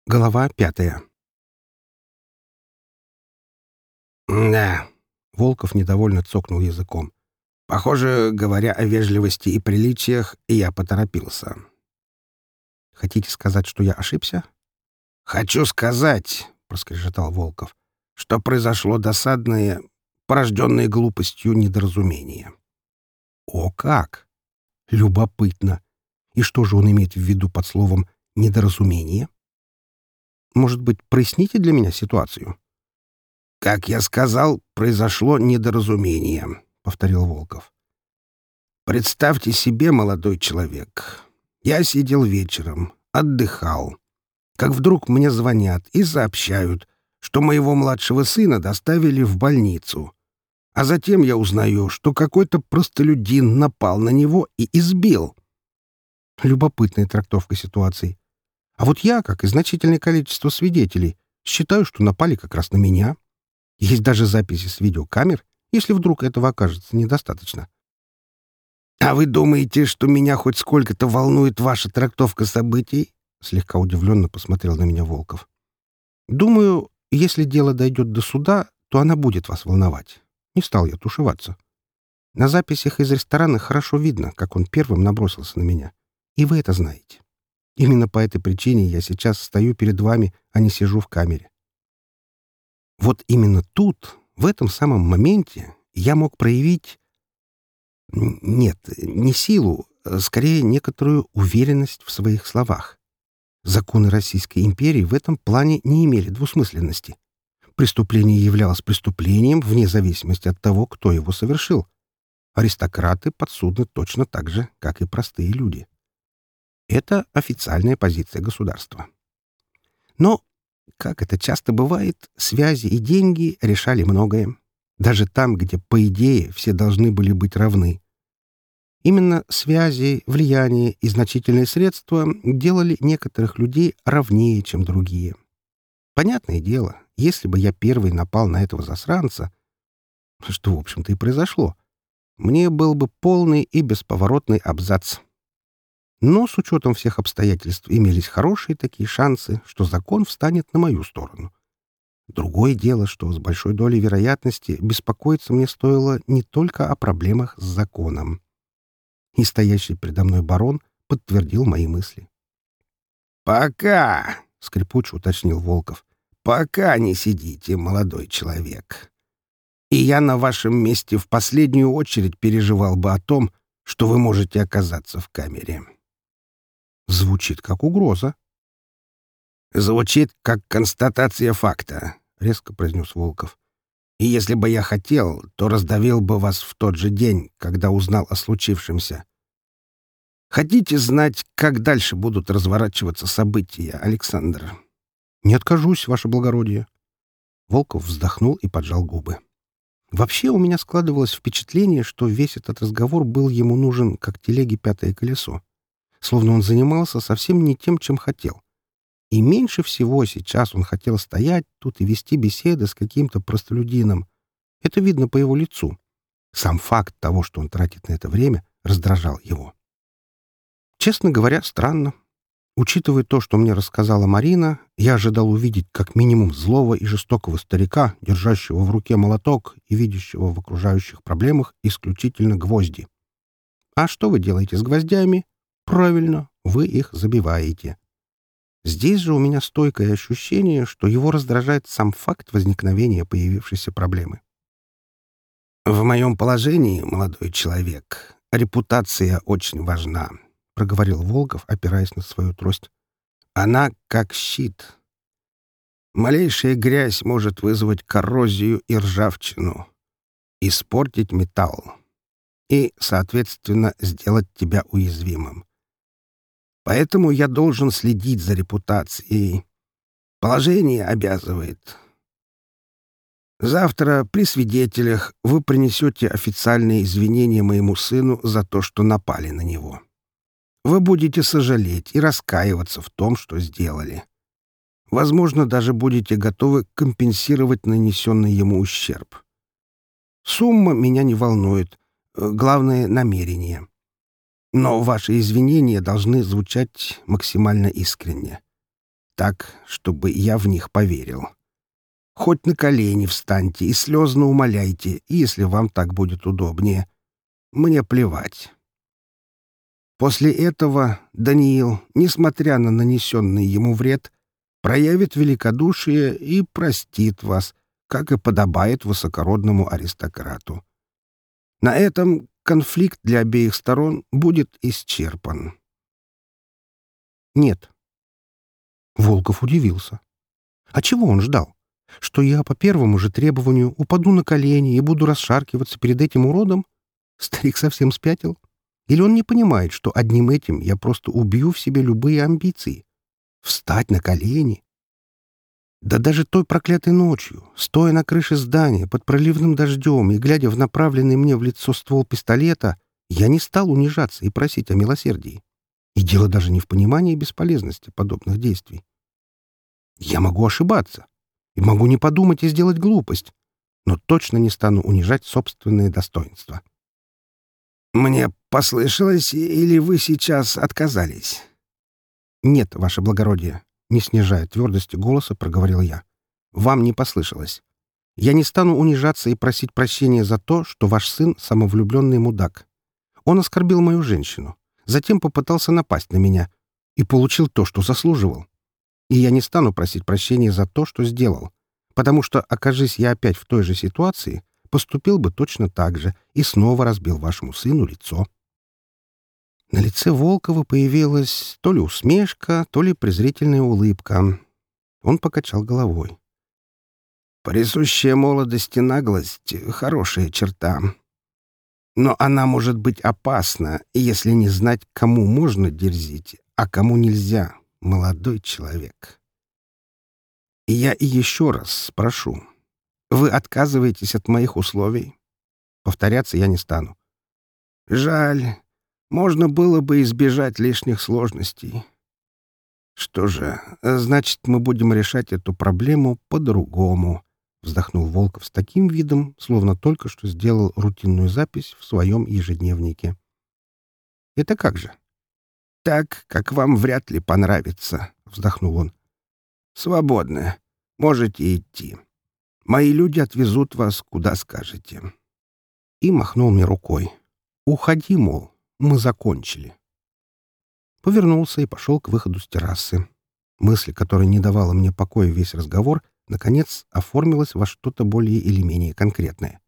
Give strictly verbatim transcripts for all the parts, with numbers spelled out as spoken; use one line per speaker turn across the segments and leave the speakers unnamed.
Глава пятая.
«Да», — Волков недовольно цокнул языком. «Похоже, говоря о вежливости и приличиях, я поторопился».
«Хотите сказать, что я ошибся?»
«Хочу сказать», — проскрежетал Волков, — «что произошло досадное, порожденное глупостью недоразумение».
«О как! Любопытно! И что же он имеет в виду под словом «недоразумение»? Может быть, проясните для меня ситуацию?»
«Как я сказал, произошло недоразумение», — повторил Волков. «Представьте себе, молодой человек, я сидел вечером, отдыхал, как вдруг мне звонят и сообщают, что моего младшего сына доставили в больницу, а затем я узнаю, что какой-то простолюдин напал на него и избил».
Любопытная трактовка ситуации. А вот я, как и значительное количество свидетелей, считаю, что напали как раз на меня. Есть даже записи с видеокамер, если вдруг этого окажется недостаточно.
«А вы думаете, что меня хоть сколько-то волнует ваша трактовка событий?» — слегка удивленно посмотрел на меня Волков.
«Думаю, если дело дойдет до суда, то она будет вас волновать. Не стал я тушеваться. На записях из ресторана хорошо видно, как он первым набросился на меня. И вы это знаете. Именно по этой причине я сейчас стою перед вами, а не сижу в камере. Вот именно тут, в этом самом моменте, я мог проявить... Нет, не силу, а скорее некоторую уверенность в своих словах. Законы Российской империи в этом плане не имели двусмысленности. Преступление являлось преступлением вне зависимости от того, кто его совершил. Аристократы подсудны точно так же, как и простые люди. Это официальная позиция государства. Но, как это часто бывает, связи и деньги решали многое. Даже там, где, по идее, все должны были быть равны. Именно связи, влияние и значительные средства делали некоторых людей равнее, чем другие. Понятное дело, если бы я первый напал на этого засранца, что, в общем-то, и произошло, мне был бы полный и бесповоротный абзац. Но с учетом всех обстоятельств имелись хорошие такие шансы, что закон встанет на мою сторону. Другое дело, что с большой долей вероятности беспокоиться мне стоило не только о проблемах с законом. И стоящий предо мной барон подтвердил мои мысли.
«Пока», — скрипуче уточнил Волков, — «пока не сидите, молодой человек. И я на вашем месте в последнюю очередь переживал бы о том, что вы можете оказаться в камере».
Звучит как угроза.
«Звучит как констатация факта», — резко произнес Волков. «И если бы я хотел, то раздавил бы вас в тот же день, когда узнал о случившемся. Хотите знать, как дальше будут разворачиваться события, Александр?»
«Не откажусь, ваше благородие». Волков вздохнул и поджал губы. Вообще у меня складывалось впечатление, что весь этот разговор был ему нужен, как телеге пятое колесо. Словно он занимался совсем не тем, чем хотел. И меньше всего сейчас он хотел стоять тут и вести беседы с каким-то простолюдином. Это видно по его лицу. Сам факт того, что он тратит на это время, раздражал его. Честно говоря, странно. Учитывая то, что мне рассказала Марина, я ожидал увидеть как минимум злого и жестокого старика, держащего в руке молоток и видящего в окружающих проблемах исключительно гвозди. А что вы делаете с гвоздями? Правильно, вы их забиваете. Здесь же у меня стойкое ощущение, что его раздражает сам факт возникновения появившейся проблемы.
«В моем положении, молодой человек, репутация очень важна», — проговорил Волков, опираясь на свою трость. «Она как щит. Малейшая грязь может вызвать коррозию и ржавчину, испортить металл и, соответственно, сделать тебя уязвимым. Поэтому я должен следить за репутацией. Положение обязывает. Завтра при свидетелях вы принесете официальные извинения моему сыну за то, что напали на него. Вы будете сожалеть и раскаиваться в том, что сделали. Возможно, даже будете готовы компенсировать нанесенный ему ущерб. Сумма меня не волнует. Главное — намерение. Но ваши извинения должны звучать максимально искренне. так, чтобы я в них поверил. Хоть на колени встаньте и слезно умоляйте, если вам так будет удобнее. Мне плевать. После этого Даниил, несмотря на нанесенный ему вред, проявит великодушие и простит вас, как и подобает высокородному аристократу. На этом конфликт для обеих сторон будет исчерпан.
Нет. Волков удивился. А чего он ждал? Что я по первому же требованию упаду на колени и буду расшаркиваться перед этим уродом? Старик совсем спятил? Или он не понимает, что одним этим я просто убью в себе любые амбиции? Встать на колени? Да даже той проклятой ночью, стоя на крыше здания под проливным дождем и глядя в направленный мне в лицо ствол пистолета, я не стал унижаться и просить о милосердии. И дело даже не в понимании бесполезности подобных действий. Я могу ошибаться, и могу не подумать и сделать глупость, но точно не стану унижать собственные достоинства.
«Мне послышалось, или вы сейчас отказались?»
«Нет, ваше благородие», — не снижая твердости голоса, проговорил я. «Вам не послышалось. Я не стану унижаться и просить прощения за то, что ваш сын — самовлюбленный мудак. Он оскорбил мою женщину, затем попытался напасть на меня и получил то, что заслуживал. И я не стану просить прощения за то, что сделал, потому что, окажись я опять в той же ситуации, поступил бы точно так же и снова разбил вашему сыну лицо». На лице Волкова появилась то ли усмешка, то ли презрительная улыбка. Он покачал головой.
«Присущая молодости наглость — хорошая черта. Но она может быть опасна, если не знать, кому можно дерзить, а кому нельзя, молодой человек. И я и еще раз спрошу. Вы отказываетесь от моих условий?»
Повторяться я не стану.
«Жаль. Можно было бы избежать лишних сложностей. Что же, значит, мы будем решать эту проблему по-другому», — вздохнул Волков с таким видом, словно только что сделал рутинную запись в своем ежедневнике. «Это как же?» «Так, как вам вряд ли понравится», — вздохнул он. «Свободны. Можете идти. Мои люди отвезут вас, куда скажете».
И махнул мне рукой. «Уходи, мол, мы закончили». Повернулся и пошел к выходу с террасы. Мысль, которая не давала мне покоя весь разговор, наконец оформилась во что-то более или менее конкретное.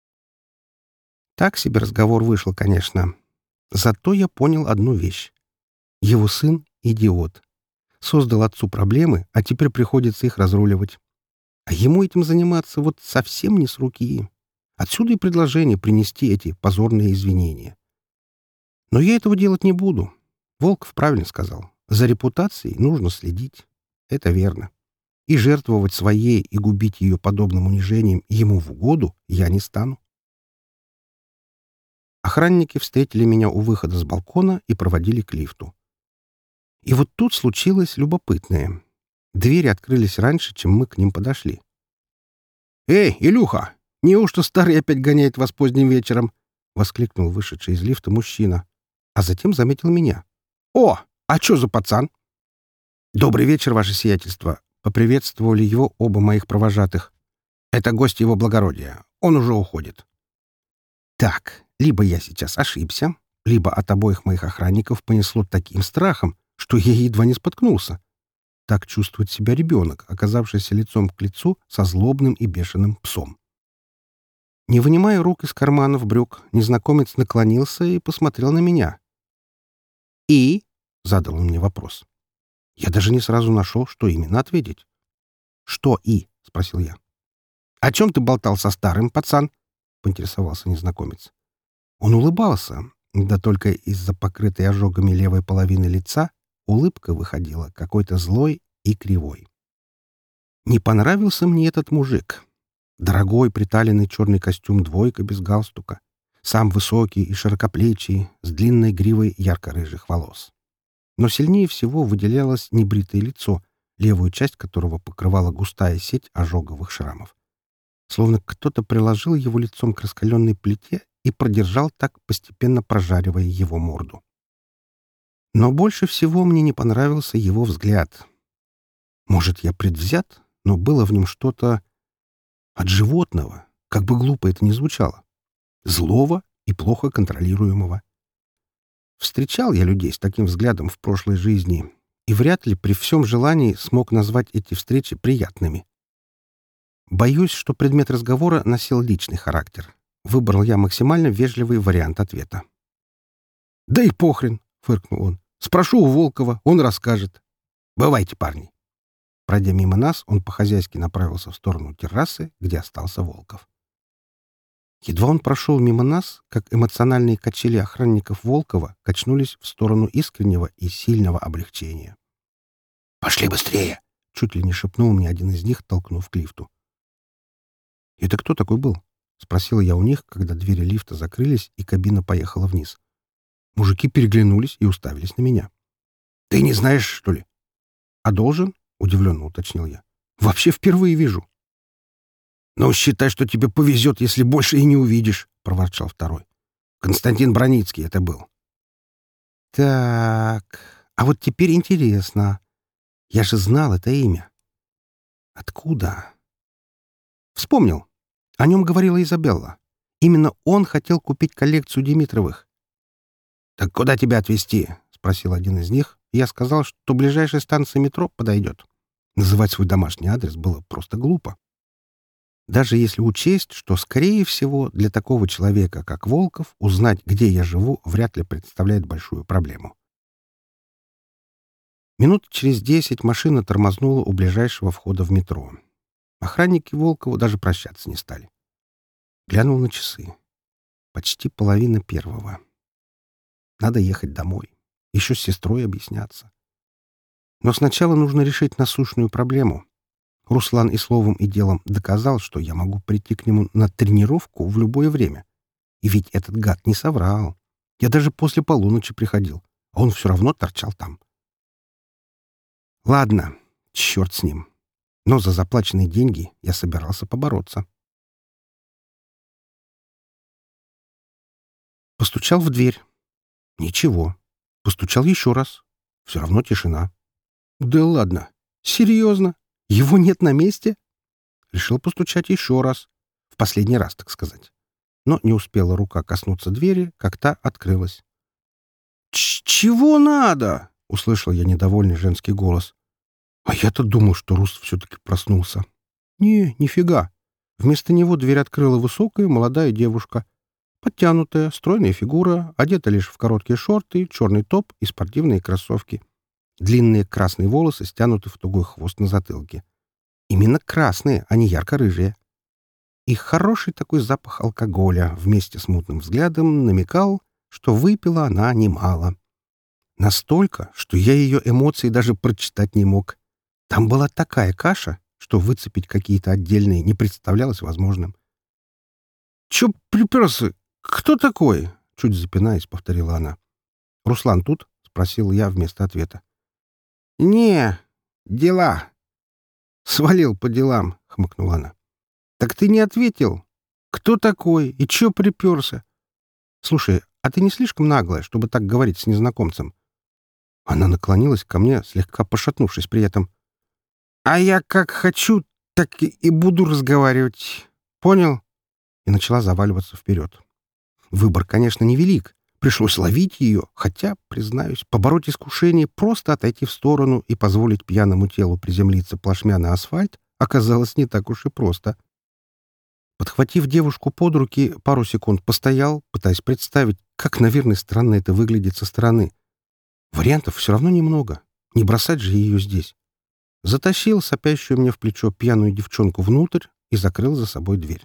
Так себе разговор вышел, конечно. Зато я понял одну вещь. Его сын — идиот. Создал отцу проблемы, а теперь приходится их разруливать. А ему этим заниматься вот совсем не с руки. Отсюда и предложение принести эти позорные извинения. Но я этого делать не буду. Волков правильно сказал. За репутацией нужно следить. Это верно. И жертвовать своей и губить ее подобным унижением ему в угоду я не стану. Охранники встретили меня у выхода с балкона и проводили к лифту. И вот тут случилось любопытное. Двери открылись раньше, чем мы к ним подошли. «Эй, Илюха! Неужто старый опять гоняет вас поздним вечером?» — воскликнул вышедший из лифта мужчина, а затем заметил меня. «О, а чё за пацан?» «Добрый вечер, ваше сиятельство!» — поприветствовали его оба моих провожатых. «Это гость его благородия. Он уже уходит». Так, либо я сейчас ошибся, либо от обоих моих охранников понесло таким страхом, что я едва не споткнулся. Так чувствует себя ребенок, оказавшийся лицом к лицу со злобным и бешеным псом. Не вынимая рук из карманов брюк, незнакомец наклонился и посмотрел на меня. «И?» — задал он мне вопрос. Я даже не сразу нашел, что именно ответить. «Что «и?» — спросил я. «О чем ты болтал со старым, пацан?» — поинтересовался незнакомец. Он улыбался, да только из-за покрытой ожогами левой половины лица улыбка выходила какой-то злой и кривой. Не понравился мне этот мужик. Дорогой приталенный черный костюм двойка без галстука, сам высокий и широкоплечий, с длинной гривой ярко-рыжих волос. Но сильнее всего выделялось небритое лицо, левую часть которого покрывала густая сеть ожоговых шрамов. Словно кто-то приложил его лицом к раскаленной плите и продержал так, постепенно прожаривая его морду. Но больше всего мне не понравился его взгляд. Может, я предвзят, но было в нем что-то от животного, как бы глупо это ни звучало, злого и плохо контролируемого. Встречал я людей с таким взглядом в прошлой жизни и вряд ли при всем желании смог назвать эти встречи приятными. Боюсь, что предмет разговора носил личный характер. Выбрал я максимально вежливый вариант ответа. «Да и похрен!» — фыркнул он. «Спрошу у Волкова, он расскажет. Бывайте, парни!» Пройдя мимо нас, он по-хозяйски направился в сторону террасы, где остался Волков. Едва он прошел мимо нас, как эмоциональные качели охранников Волкова качнулись в сторону искреннего и сильного облегчения. «Пошли быстрее!» — чуть ли не шепнул мне один из них, толкнув к лифту. «Это кто такой был?» — спросил я у них, когда двери лифта закрылись и кабина поехала вниз. Мужики переглянулись и уставились на меня. «Ты не знаешь, что ли?» «А должен?» — удивленно уточнил я. «Вообще впервые вижу». «Ну, считай, что тебе повезет, если больше и не увидишь», — проворчал второй. «Константин Броницкий это был». «Так, а вот теперь интересно. Я же знал это имя. Откуда?» «Вспомнил. О нем говорила Изабелла. Именно он хотел купить коллекцию Димитровых». «Так куда тебя отвезти?» — спросил один из них. И я сказал, что ближайшая станция метро подойдет. Называть свой домашний адрес было просто глупо. Даже если учесть, что, скорее всего, для такого человека, как Волков, узнать, где я живу, вряд ли представляет большую проблему. Минут через десять машина тормознула у ближайшего входа в метро. Охранники Волкова даже прощаться не стали. Глянул на часы. Почти половина первого. Надо ехать домой. Еще с сестрой объясняться. Но сначала нужно решить насущную проблему. Руслан и словом, и делом доказал, что я могу прийти к нему на тренировку в любое время. И ведь этот гад не соврал. Я даже после полуночи приходил, а он все равно торчал там. Ладно, черт с ним. Но за заплаченные деньги я собирался побороться. Постучал в дверь. Ничего. Постучал еще раз. Все равно тишина. Да ладно. Серьезно? Его нет на месте? Решил постучать еще раз. В последний раз, так сказать. Но не успела рука коснуться двери, как та открылась. «Ч «Чего надо?» — услышал я недовольный женский голос. А я-то думал, что Рус все-таки проснулся. Не, нифига. Вместо него дверь открыла высокая молодая девушка. Подтянутая, стройная фигура, одета лишь в короткие шорты, черный топ и спортивные кроссовки. Длинные красные волосы стянуты в тугой хвост на затылке. Именно красные, а не ярко-рыжие. И хороший такой запах алкоголя вместе с мутным взглядом намекал, что выпила она немало. Настолько, что я ее эмоции даже прочитать не мог. Там была такая каша, что выцепить какие-то отдельные не представлялось возможным. «Чё приперся? Кто такой?» — чуть запинаясь, повторила она. «Руслан тут?» — спросил я вместо ответа. «Не, дела». «Свалил по делам», — хмыкнула она. «Так ты не ответил. Кто такой и чё приперся?» «Слушай, а ты не слишком наглая, чтобы так говорить с незнакомцем?» Она наклонилась ко мне, слегка пошатнувшись при этом. «А я как хочу, так и буду разговаривать. Понял?» И начала заваливаться вперед. Выбор, конечно, невелик. Пришлось ловить ее, хотя, признаюсь, побороть искушение просто отойти в сторону и позволить пьяному телу приземлиться плашмя на асфальт оказалось не так уж и просто. Подхватив девушку под руки, пару секунд постоял, пытаясь представить, как, наверное, странно это выглядит со стороны. Вариантов все равно немного. Не бросать же ее здесь. Затащил сопящую мне в плечо пьяную девчонку внутрь и закрыл за собой дверь.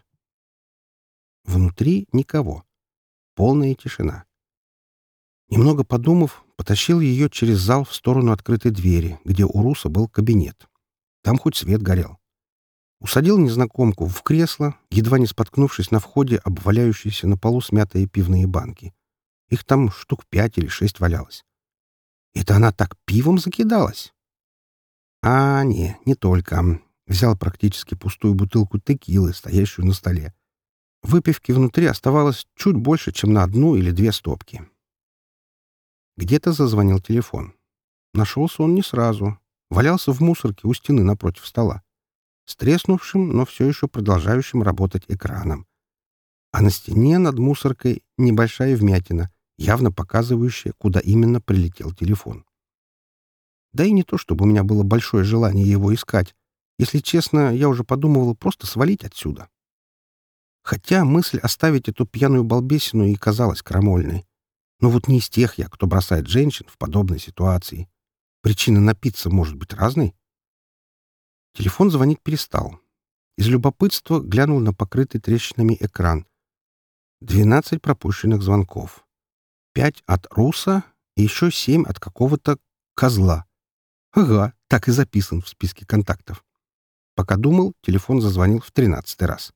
Внутри никого. Полная тишина. Немного подумав, потащил ее через зал в сторону открытой двери, где у Руса был кабинет. Там хоть свет горел. Усадил незнакомку в кресло, едва не споткнувшись на входе об валяющиеся на полу смятые пивные банки. Их там штук пять или шесть валялось. Это она так пивом закидалась? А, не, не только. Взял практически пустую бутылку текилы, стоящую на столе. Выпивки внутри оставалось чуть больше, чем на одну или две стопки. Где-то зазвонил телефон. Нашелся он не сразу. валялся в мусорке у стены напротив стола, с треснувшим, но все еще продолжающим работать экраном. А на стене над мусоркой небольшая вмятина, явно показывающая, куда именно прилетел телефон. Да и не то, чтобы у меня было большое желание его искать. Если честно, я уже подумывал просто свалить отсюда. Хотя мысль оставить эту пьяную балбесину и казалась крамольной. Но вот не из тех я, кто бросает женщин в подобной ситуации. Причина напиться может быть разной. Телефон звонить перестал. Из любопытства глянул на покрытый трещинами экран. Двенадцать пропущенных звонков. Пять от Руса и еще семь от какого-то козла. Ага, так и записан в списке контактов. Пока думал, телефон зазвонил в тринадцатый раз.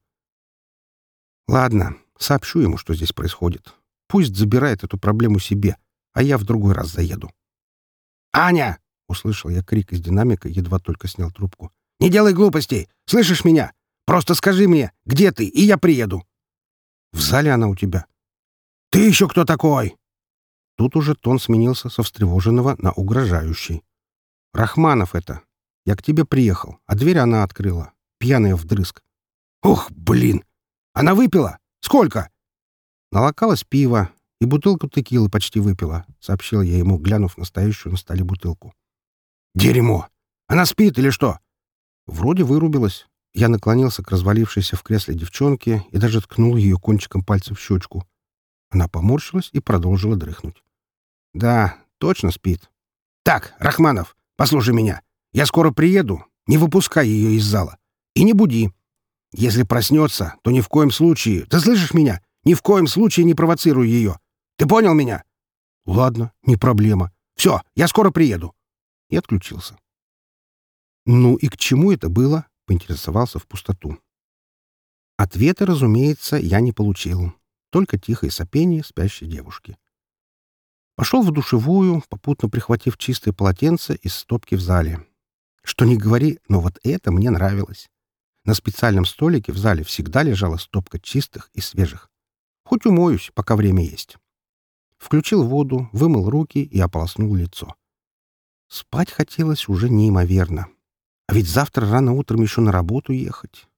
Ладно, сообщу ему, что здесь происходит. Пусть забирает эту проблему себе, а я в другой раз заеду. «Аня!» — услышал я крик из динамика, едва только снял трубку. «Не делай глупостей! Слышишь меня? Просто скажи мне, где ты, и я приеду!» «В зале она у тебя». «Ты еще кто такой?» Тут уже тон сменился со встревоженного на угрожающий. «Рахманов это. Я к тебе приехал, а дверь она открыла, пьяная вдрызг». «Ух, блин! Она выпила? Сколько?» «Налокалась пива и бутылку текилы почти выпила», — сообщил я ему, глянув на стоящую на столе бутылку. «Дерьмо! Она спит или что?» Вроде вырубилась. Я наклонился к развалившейся в кресле девчонке и даже ткнул ее кончиком пальца в щечку. Она поморщилась и продолжила дрыхнуть. «Да, точно спит». «Так, Рахманов, послушай меня. Я скоро приеду. Не выпускай ее из зала. И не буди. Если проснется, то ни в коем случае... Ты слышишь меня? Ни в коем случае не провоцируй ее. Ты понял меня?» «Ладно, не проблема. Все, я скоро приеду». И отключился. «Ну и к чему это было?» — поинтересовался в пустоту. Ответа, разумеется, я не получил. Только тихое сопение спящей девушки. Пошел в душевую, попутно прихватив чистое полотенце из стопки в зале. Что ни говори, но вот это мне нравилось. На специальном столике в зале всегда лежала стопка чистых и свежих. Хоть умоюсь, пока время есть. Включил воду, вымыл руки и ополоснул лицо. Спать хотелось уже неимоверно. А ведь завтра рано утром еще на работу ехать.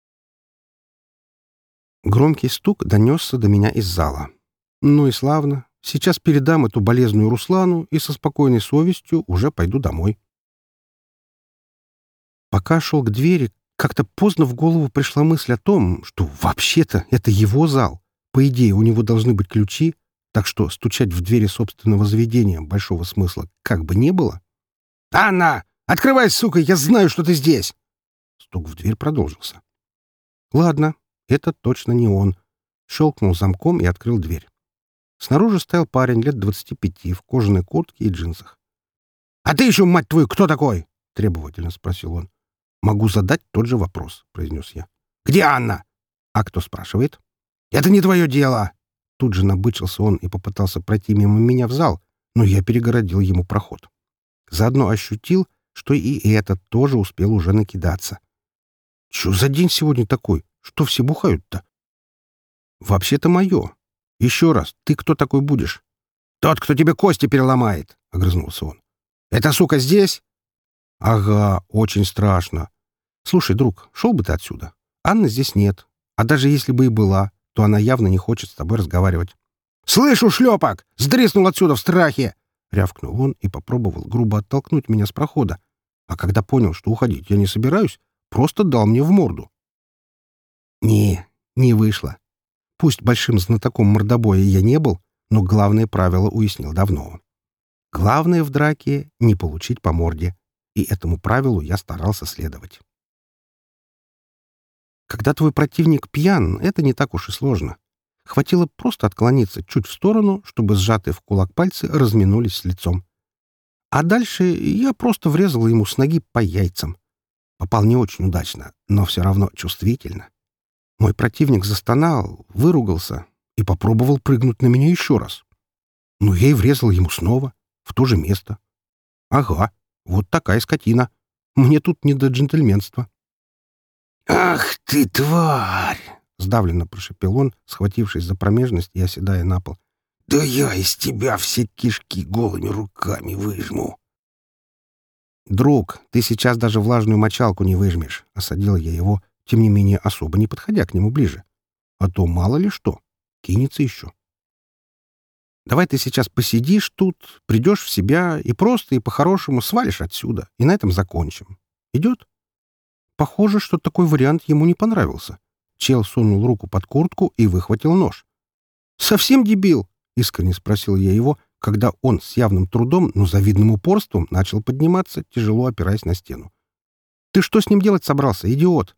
Громкий стук донесся до меня из зала. Ну и славно. Сейчас передам эту болезную Руслану и со спокойной совестью уже пойду домой. Пока шел к двери, как-то поздно в голову пришла мысль о том, что вообще-то это его зал. По идее, у него должны быть ключи, так что стучать в двери собственного заведения большого смысла как бы не было. «Анна! Открывай, сука! Я знаю, что ты здесь!» Стук в дверь продолжился. «Ладно, это точно не он». Щелкнул замком и открыл дверь. Снаружи стоял парень лет двадцати пяти в кожаной куртке и джинсах. «А ты еще, мать твою, кто такой?» — требовательно спросил он. «Могу задать тот же вопрос», — произнес я. «Где Анна?» «А кто спрашивает?» «Это не твое дело!» Тут же набычился он и попытался пройти мимо меня в зал, но я перегородил ему проход. Заодно ощутил, что и этот тоже успел уже накидаться. «Чё за день сегодня такой? Что все бухают-то?» «Вообще-то мое. Еще раз, ты кто такой будешь?» «Тот, кто тебе кости переломает!» — огрызнулся он. «Эта сука здесь?» «Ага, очень страшно. Слушай, друг, шел бы ты отсюда. Анны здесь нет. А даже если бы и была, то она явно не хочет с тобой разговаривать». «Слышу, шлепок! Сдриснул отсюда в страхе!» — рявкнул он и попробовал грубо оттолкнуть меня с прохода. А когда понял, что уходить я не собираюсь, просто дал мне в морду. Не, не вышло. Пусть большим знатоком мордобоя я не был, но главное правило уяснил давно. Главное в драке — не получить по морде, и этому правилу я старался следовать. Когда твой противник пьян, это не так уж и сложно. Хватило просто отклониться чуть в сторону, чтобы сжатые в кулак пальцы разминулись с лицом. А дальше я просто врезал ему с ноги по яйцам. Попал не очень удачно, но все равно чувствительно. Мой противник застонал, выругался и попробовал прыгнуть на меня еще раз. Ну, я и врезал ему снова, в то же место. Ага, вот такая скотина. Мне тут не до джентльменства. «Ах ты, тварь!» — сдавленно прошепел он, схватившись за промежность и оседая на пол. «Да я из тебя все кишки голыми руками выжму!» «Друг, ты сейчас даже влажную мочалку не выжмешь», — осадил я его, тем не менее особо не подходя к нему ближе. «А то мало ли что, кинется еще». «Давай ты сейчас посидишь тут, придешь в себя и просто и по-хорошему свалишь отсюда, и на этом закончим. Идет?» Похоже, что такой вариант ему не понравился. Чел сунул руку под куртку и выхватил нож. «Совсем дебил?» — искренне спросил я его, когда он с явным трудом, но завидным упорством начал подниматься, тяжело опираясь на стену. «Ты что с ним делать собрался, идиот?»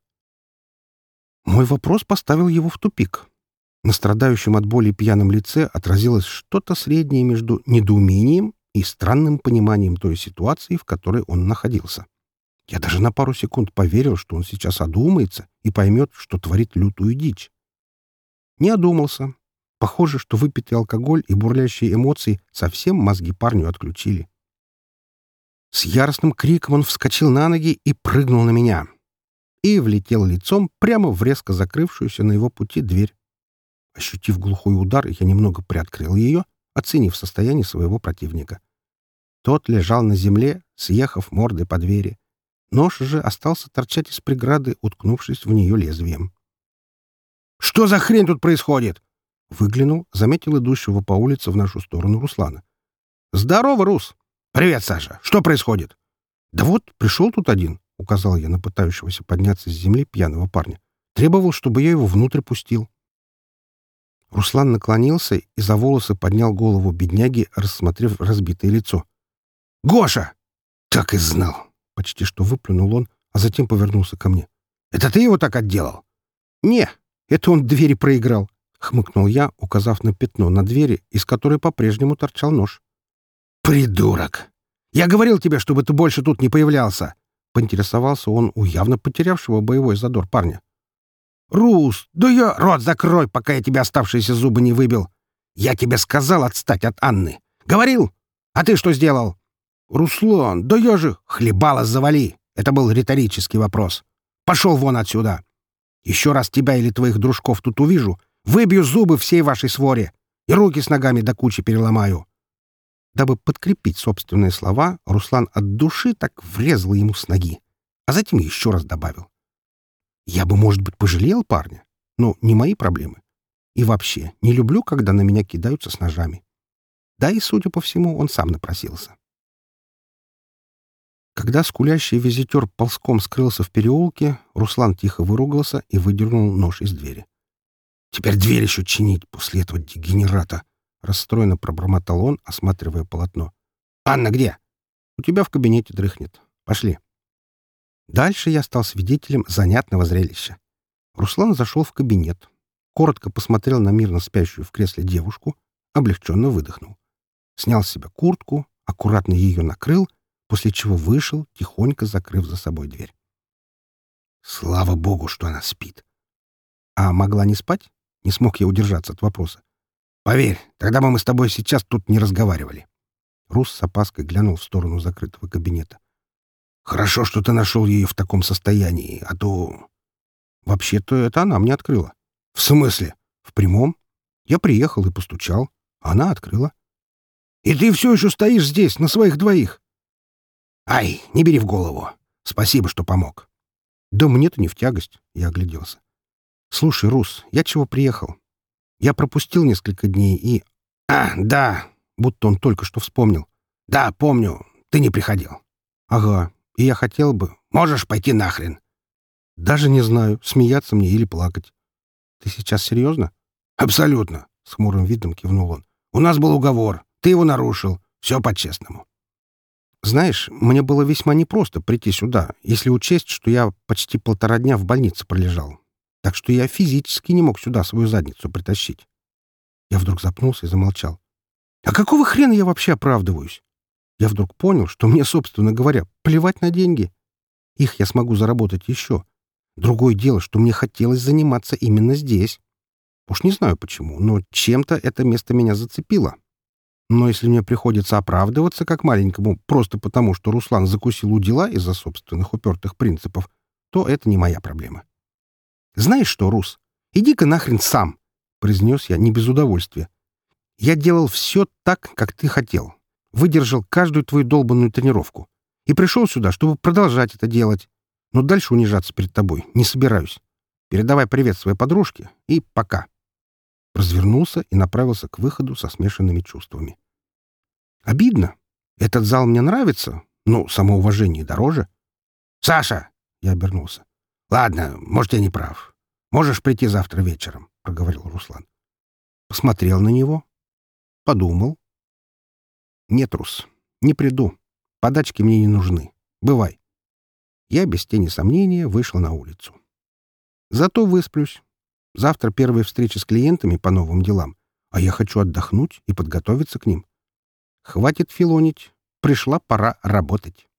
Мой вопрос поставил его в тупик. На страдающем от боли пьяном лице отразилось что-то среднее между недоумением и странным пониманием той ситуации, в которой он находился. Я даже на пару секунд поверил, что он сейчас одумается и поймет, что творит лютую дичь. Не одумался. Похоже, что выпитый алкоголь и бурлящие эмоции совсем мозги парню отключили. С яростным криком он вскочил на ноги и прыгнул на меня. И влетел лицом прямо в резко закрывшуюся на его пути дверь. Ощутив глухой удар, я немного приоткрыл ее, оценив состояние своего противника. Тот лежал на земле, съехав мордой по двери. Нож же остался торчать из преграды, уткнувшись в нее лезвием. «Что за хрень тут происходит?» Выглянул, заметил идущего по улице в нашу сторону Руслана. «Здорово, Рус!» «Привет, Саша! Что происходит?» «Да вот, пришел тут один», — указал я на пытающегося подняться с земли пьяного парня. «Требовал, чтобы я его внутрь пустил». Руслан наклонился и за волосы поднял голову бедняги, рассмотрев разбитое лицо. «Гоша!» «Так и знал!» — почти что выплюнул он, а затем повернулся ко мне. «Это ты его так отделал?» «Не, это он двери проиграл», — хмыкнул я, указав на пятно на двери, из которой по-прежнему торчал нож. «Придурок! Я говорил тебе, чтобы ты больше тут не появлялся!» — поинтересовался он у явно потерявшего боевой задор парня. «Рус, да я... Рот закрой, пока я тебе оставшиеся зубы не выбил! Я тебе сказал отстать от Анны! Говорил? А ты что сделал?» «Руслан, да я же...» «Хлебало завали!» Это был риторический вопрос. «Пошел вон отсюда! Еще раз тебя или твоих дружков тут увижу, выбью зубы всей вашей своре и руки с ногами до кучи переломаю!» Дабы подкрепить собственные слова, Руслан от души так врезал ему с ноги, а затем еще раз добавил. «Я бы, может быть, пожалел парня, но не мои проблемы. И вообще, не люблю, когда на меня кидаются с ножами. Да и, судя по всему, он сам напросился». Когда скулящий визитер ползком скрылся в переулке, Руслан тихо выругался и выдернул нож из двери. «Теперь дверь еще чинить после этого дегенерата!» — расстроенно пробормотал он, осматривая полотно. «Анна где?» «У тебя в кабинете дрыхнет. Пошли». Дальше я стал свидетелем занятного зрелища. Руслан зашел в кабинет, коротко посмотрел на мирно спящую в кресле девушку, облегченно выдохнул. Снял с себя куртку, аккуратно ее накрыл, после чего вышел, тихонько закрыв за собой дверь. Слава богу, что она спит. А могла не спать? Не смог я удержаться от вопроса. Поверь, тогда бы мы с тобой сейчас тут не разговаривали. Рус с опаской глянул в сторону закрытого кабинета. Хорошо, что ты нашел ее в таком состоянии, а то... Вообще-то это она мне открыла. В смысле? В прямом. Я приехал и постучал, а она открыла. И ты все еще стоишь здесь, на своих двоих? Ай, не бери в голову. Спасибо, что помог. Да мне-то не в тягость, я огляделся. Слушай, Рус, я чего приехал? Я пропустил несколько дней и... А, да, будто он только что вспомнил. Да, помню, ты не приходил. Ага, и я хотел бы... Можешь пойти нахрен. Даже не знаю, смеяться мне или плакать. Ты сейчас серьезно? Абсолютно, с хмурым видом кивнул он. У нас был уговор, ты его нарушил. Все по-честному. Знаешь, мне было весьма непросто прийти сюда, если учесть, что я почти полтора дня в больнице пролежал. Так что я физически не мог сюда свою задницу притащить. Я вдруг запнулся и замолчал. А какого хрена я вообще оправдываюсь? Я вдруг понял, что мне, собственно говоря, плевать на деньги. Их я смогу заработать еще. Другое дело, что мне хотелось заниматься именно здесь. Уж не знаю почему, но чем-то это место меня зацепило. Но если мне приходится оправдываться как маленькому просто потому, что Руслан закусил у дела из-за собственных упертых принципов, то это не моя проблема. «Знаешь что, Рус, иди-ка нахрен сам!» — произнес я не без удовольствия. «Я делал все так, как ты хотел. Выдержал каждую твою долбанную тренировку. И пришел сюда, чтобы продолжать это делать. Но дальше унижаться перед тобой не собираюсь. Передавай привет своей подружке и пока». Развернулся и направился к выходу со смешанными чувствами. Обидно. Этот зал мне нравится, но самоуважение дороже.
«Саша!» — я обернулся. «Ладно, может, я не прав. Можешь прийти завтра вечером», — проговорил Руслан.
Посмотрел на него. Подумал. «Нет, Рус, не приду. Подачки мне не нужны. Бывай». Я без тени сомнения вышел на улицу. Зато высплюсь. Завтра первая встреча с клиентами по новым делам, а я хочу отдохнуть и подготовиться к ним. Хватит филонить. Пришла пора работать.